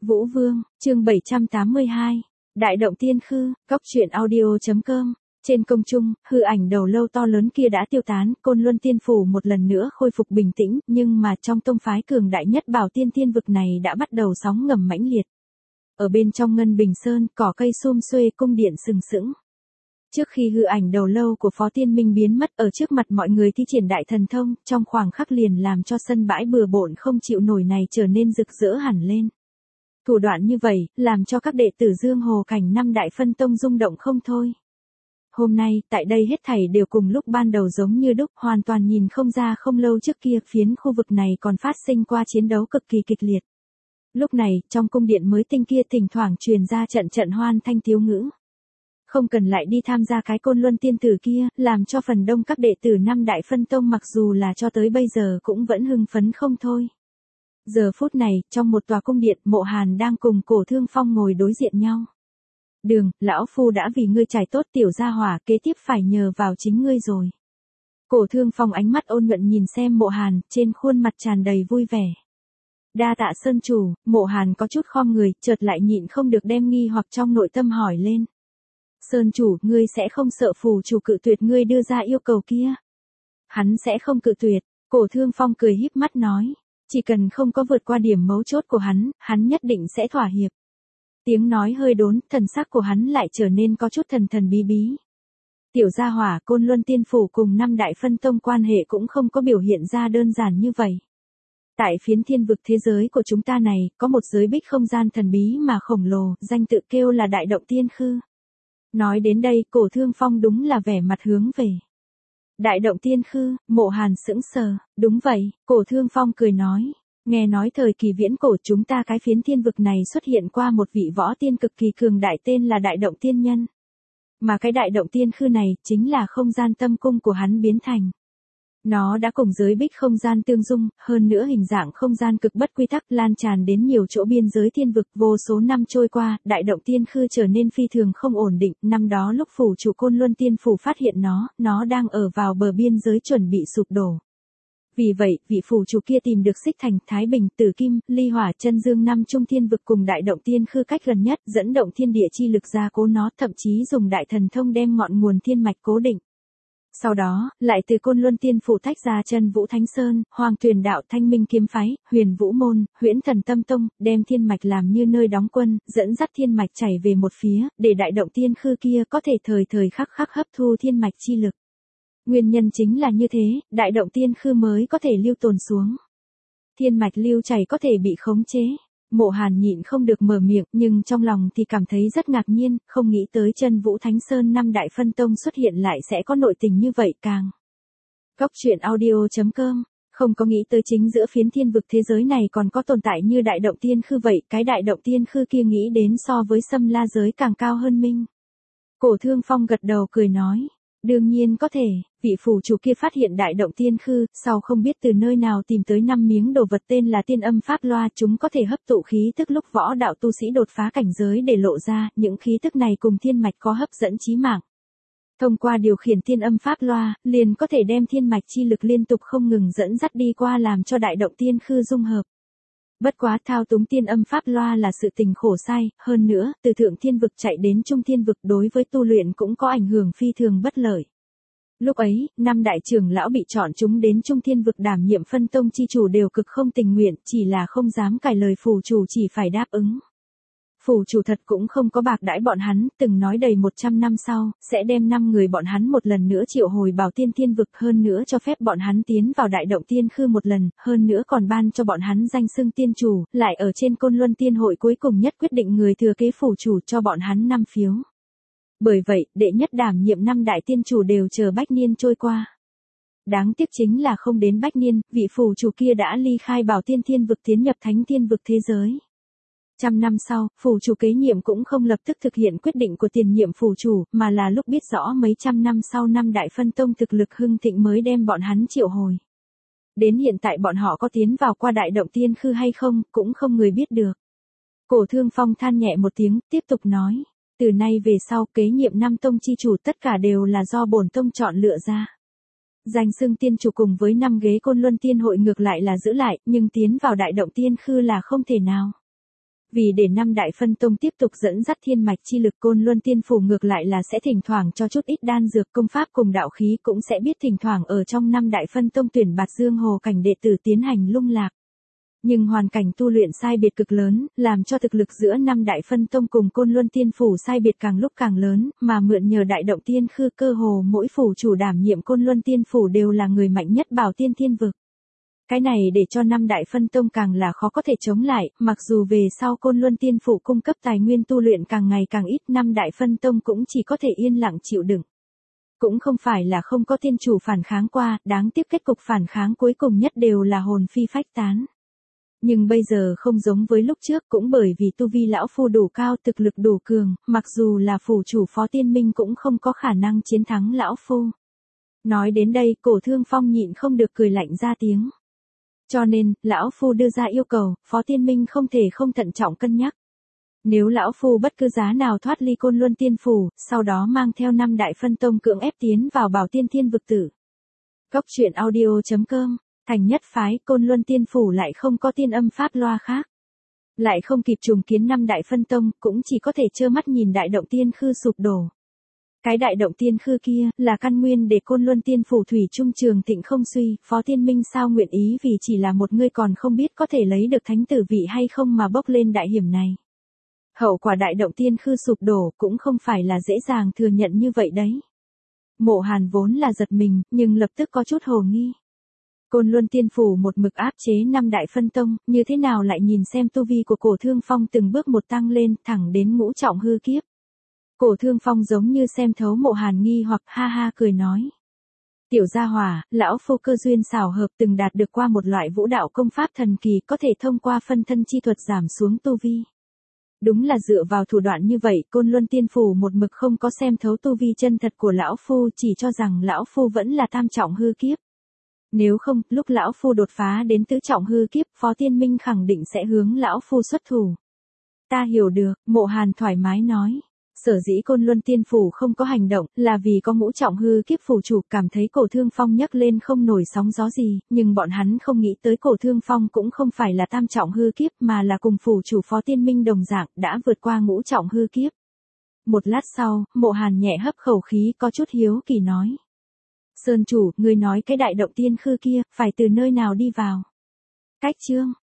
Vũ Vương, chương 782. Đại động tiên khư, góc truyện audio.com. Trên công trung, hư ảnh đầu lâu to lớn kia đã tiêu tán, Côn Luân Tiên Phủ một lần nữa khôi phục bình tĩnh, nhưng mà trong tông phái cường đại nhất Bảo Tiên Tiên vực này đã bắt đầu sóng ngầm mãnh liệt. Ở bên trong Ngân Bình Sơn, cỏ cây sum xuê, cung điện sừng sững. Trước khi hư ảnh đầu lâu của Phó Tiên Minh biến mất ở trước mặt mọi người thi triển đại thần thông, trong khoảng khắc liền làm cho sân bãi bừa bộn không chịu nổi này trở nên rực rỡ hẳn lên. Thủ đoạn như vậy, làm cho các đệ tử Dương Hồ Cảnh năm đại phân tông rung động không thôi. Hôm nay, tại đây hết thảy đều cùng lúc ban đầu giống như đúc, hoàn toàn nhìn không ra không lâu trước kia, phiến khu vực này còn phát sinh qua chiến đấu cực kỳ kịch liệt. Lúc này, trong cung điện mới tinh kia thỉnh thoảng truyền ra trận trận hoan thanh tiếu ngữ. Không cần lại đi tham gia cái Côn Luân tiên tử kia, làm cho phần đông các đệ tử năm đại phân tông mặc dù là cho tới bây giờ cũng vẫn hưng phấn không thôi. Giờ phút này, trong một tòa cung điện, Mộ Hàn đang cùng Cổ Thương Phong ngồi đối diện nhau. Đường, lão phu đã vì ngươi trải tốt tiểu gia hỏa, kế tiếp phải nhờ vào chính ngươi rồi. Cổ Thương Phong ánh mắt ôn nhuận nhìn xem Mộ Hàn, trên khuôn mặt tràn đầy vui vẻ. Đa tạ sơn chủ, Mộ Hàn có chút khom người, chợt lại nhịn không được đem nghi hoặc trong nội tâm hỏi lên. Sơn chủ, ngươi sẽ không sợ phù chủ cự tuyệt ngươi đưa ra yêu cầu kia? Hắn sẽ không cự tuyệt, Cổ Thương Phong cười híp mắt nói. Chỉ cần không có vượt qua điểm mấu chốt của hắn nhất định sẽ thỏa hiệp. Tiếng nói hơi đốn, thần sắc của hắn lại trở nên có chút thần thần bí bí. Tiểu gia hỏa, Côn Luân Tiên Phủ cùng năm đại phân tông quan hệ cũng không có biểu hiện ra đơn giản như vậy. Tại phiến thiên vực thế giới của chúng ta này, có một giới bích không gian thần bí mà khổng lồ, danh tự kêu là Đại Động Tiên Khư. Nói đến đây, Cổ Thương Phong đúng là vẻ mặt hướng về. Đại Động Tiên Khư, Mộ Hàn sững sờ, đúng vậy, Cổ Thương Phong cười nói. Nghe nói thời kỳ viễn cổ chúng ta cái phiến thiên vực này xuất hiện qua một vị võ tiên cực kỳ cường đại tên là Đại Động Tiên Nhân. Mà cái Đại Động Tiên Khư này chính là không gian tâm cung của hắn biến thành. Nó đã cùng giới bích không gian tương dung, hơn nữa hình dạng không gian cực bất quy tắc lan tràn đến nhiều chỗ biên giới thiên vực. Vô số năm trôi qua, Đại Động Tiên Khư trở nên phi thường không ổn định. Năm đó lúc phủ chủ Côn Luân Tiên Phủ phát hiện nó đang ở vào bờ biên giới chuẩn bị sụp đổ. Vì vậy, vị phủ chủ kia tìm được Xích Thành, Thái Bình, Tử Kim, Ly Hỏa, Chân Dương năm trung thiên vực cùng Đại Động Tiên Khư cách gần nhất, dẫn động thiên địa chi lực ra cố nó, thậm chí dùng đại thần thông đem ngọn nguồn thiên mạch cố định. Sau đó, lại từ Côn Luân Tiên Phủ tách ra Chân Vũ Thánh Sơn, Hoàng Tuyền Đạo, Thanh Minh Kiếm Phái, Huyền Vũ Môn, Huyễn Thần Tâm Tông, đem thiên mạch làm như nơi đóng quân, dẫn dắt thiên mạch chảy về một phía, để Đại Động Tiên Khư kia có thể thời thời khắc khắc hấp thu thiên mạch chi lực. Nguyên nhân chính là như thế, Đại Động Tiên Khư mới có thể lưu tồn xuống. Thiên mạch lưu chảy có thể bị khống chế. Mộ Hàn nhịn không được mở miệng, nhưng trong lòng thì cảm thấy rất ngạc nhiên, không nghĩ tới Chân Vũ Thánh Sơn năm đại phân tông xuất hiện lại sẽ có nội tình như vậy càng. Góc truyện audio.com, không có nghĩ tới chính giữa phiến thiên vực thế giới này còn có tồn tại như Đại Động Tiên Khư vậy, cái Đại Động Tiên Khư kia nghĩ đến so với Xâm La giới càng cao hơn minh. Cổ Thương Phong gật đầu cười nói. Đương nhiên có thể, vị phủ chủ kia phát hiện Đại Động Tiên Khư, sau không biết từ nơi nào tìm tới 5 miếng đồ vật tên là tiên âm pháp loa, chúng có thể hấp tụ khí tức lúc võ đạo tu sĩ đột phá cảnh giới để lộ ra, những khí tức này cùng thiên mạch có hấp dẫn chí mạng. Thông qua điều khiển tiên âm pháp loa, liền có thể đem thiên mạch chi lực liên tục không ngừng dẫn dắt đi qua làm cho Đại Động Tiên Khư dung hợp. Bất quá thao túng tiên âm pháp loa là sự tình khổ sai, hơn nữa, từ thượng thiên vực chạy đến trung thiên vực đối với tu luyện cũng có ảnh hưởng phi thường bất lợi. Lúc ấy, năm đại trưởng lão bị chọn chúng đến trung thiên vực đảm nhiệm phân tông chi chủ đều cực không tình nguyện, chỉ là không dám cãi lời phủ chủ chỉ phải đáp ứng. Phủ chủ thật cũng không có bạc đãi bọn hắn, từng nói đầy 100 năm sau, sẽ đem 5 người bọn hắn một lần nữa triệu hồi Bảo Tiên Thiên vực, hơn nữa cho phép bọn hắn tiến vào Đại Động Tiên Khư một lần, hơn nữa còn ban cho bọn hắn danh xưng tiên chủ, lại ở trên Côn Luân Tiên hội cuối cùng nhất quyết định người thừa kế phủ chủ cho bọn hắn 5 phiếu. Bởi vậy, đệ nhất đảm nhiệm 5 đại tiên chủ đều chờ bách niên trôi qua. Đáng tiếc chính là không đến bách niên, vị phủ chủ kia đã ly khai Bảo Tiên Thiên vực tiến nhập Thánh Thiên vực thế giới. 100 năm sau, phủ chủ kế nhiệm cũng không lập tức thực hiện quyết định của tiền nhiệm phủ chủ, mà là lúc biết rõ mấy trăm năm sau năm đại phân tông thực lực hưng thịnh mới đem bọn hắn triệu hồi. Đến hiện tại bọn họ có tiến vào qua Đại Động Tiên Khư hay không, cũng không người biết được. Cổ Thương Phong than nhẹ một tiếng, tiếp tục nói. Từ nay về sau, kế nhiệm 5 tông chi chủ tất cả đều là do bổn tông chọn lựa ra. Danh xưng tiên chủ cùng với 5 ghế Côn Luân Tiên hội ngược lại là giữ lại, nhưng tiến vào Đại Động Tiên Khư là không thể nào. Vì để năm đại phân tông tiếp tục dẫn dắt thiên mạch chi lực, Côn Luân Tiên Phủ ngược lại là sẽ thỉnh thoảng cho chút ít đan dược, công pháp cùng đạo khí, cũng sẽ biết thỉnh thoảng ở trong năm đại phân tông tuyển bạt dương hồ cảnh đệ tử tiến hành lung lạc. Nhưng hoàn cảnh tu luyện sai biệt cực lớn, làm cho thực lực giữa năm đại phân tông cùng Côn Luân Tiên Phủ sai biệt càng lúc càng lớn, mà mượn nhờ đại động tiên khư, cơ hồ mỗi phủ chủ đảm nhiệm Côn Luân Tiên Phủ đều là người mạnh nhất Bảo Tiên Thiên vực. Cái này để cho năm đại phân tông càng là khó có thể chống lại, mặc dù về sau Côn Luân Tiên Phủ cung cấp tài nguyên tu luyện càng ngày càng ít, năm đại phân tông cũng chỉ có thể yên lặng chịu đựng. Cũng không phải là không có tiên chủ phản kháng qua, đáng tiếc kết cục phản kháng cuối cùng nhất đều là hồn phi phách tán. Nhưng bây giờ không giống với lúc trước, cũng bởi vì tu vi lão phu đủ cao, thực lực đủ cường, mặc dù là phủ chủ Phó Tiên Minh cũng không có khả năng chiến thắng lão phu. Nói đến đây, Cổ Thương Phong nhịn không được cười lạnh ra tiếng. Cho nên, lão phu đưa ra yêu cầu, Phó Tiên Minh không thể không thận trọng cân nhắc. Nếu lão phu bất cứ giá nào thoát ly Côn Luân Tiên Phủ, sau đó mang theo năm đại phân tông cưỡng ép tiến vào Bảo Tiên Thiên vực tử. Góc truyện audio.com, thành nhất phái, Côn Luân Tiên Phủ lại không có tiên âm pháp loa khác. Lại không kịp trùng kiến năm đại phân tông, cũng chỉ có thể trơ mắt nhìn đại động tiên khư sụp đổ. Cái đại động tiên khư kia, là căn nguyên để Côn Luân Tiên Phủ thủy trung trường thịnh không suy, Phó Tiên Minh sao nguyện ý vì chỉ là một người còn không biết có thể lấy được thánh tử vị hay không mà bốc lên đại hiểm này. Hậu quả đại động tiên khư sụp đổ cũng không phải là dễ dàng thừa nhận như vậy đấy. Mộ Hàn vốn là giật mình, nhưng lập tức có chút hồ nghi. Côn Luân Tiên Phủ một mực áp chế năm đại phân tông, như thế nào lại nhìn xem tu vi của Cổ Thương Phong từng bước một tăng lên, thẳng đến ngũ trọng hư kiếp. Cổ Thương Phong giống như xem thấu Mộ Hàn nghi hoặc, ha ha cười nói. Tiểu gia hỏa, lão phu cơ duyên xảo hợp từng đạt được qua một loại vũ đạo công pháp thần kỳ, có thể thông qua phân thân chi thuật giảm xuống tu vi. Đúng là dựa vào thủ đoạn như vậy, Côn Luân Tiên Phủ một mực không có xem thấu tu vi chân thật của lão phu, chỉ cho rằng lão phu vẫn là tam trọng hư kiếp. Nếu không, lúc lão phu đột phá đến tứ trọng hư kiếp, Phó Tiên Minh khẳng định sẽ hướng lão phu xuất thủ. Ta hiểu được, Mộ Hàn thoải mái nói. Sở dĩ Côn Luân Tiên Phủ không có hành động, là vì có ngũ trọng hư kiếp phủ chủ cảm thấy Cổ Thương Phong nhấc lên không nổi sóng gió gì, nhưng bọn hắn không nghĩ tới Cổ Thương Phong cũng không phải là tam trọng hư kiếp mà là cùng phủ chủ Phó Tiên Minh đồng dạng, đã vượt qua ngũ trọng hư kiếp. Một lát sau, Mộ Hàn nhẹ hấp khẩu khí, có chút hiếu kỳ nói. Sơn chủ, người nói cái đại động tiên khư kia, phải từ nơi nào đi vào? Cách chương.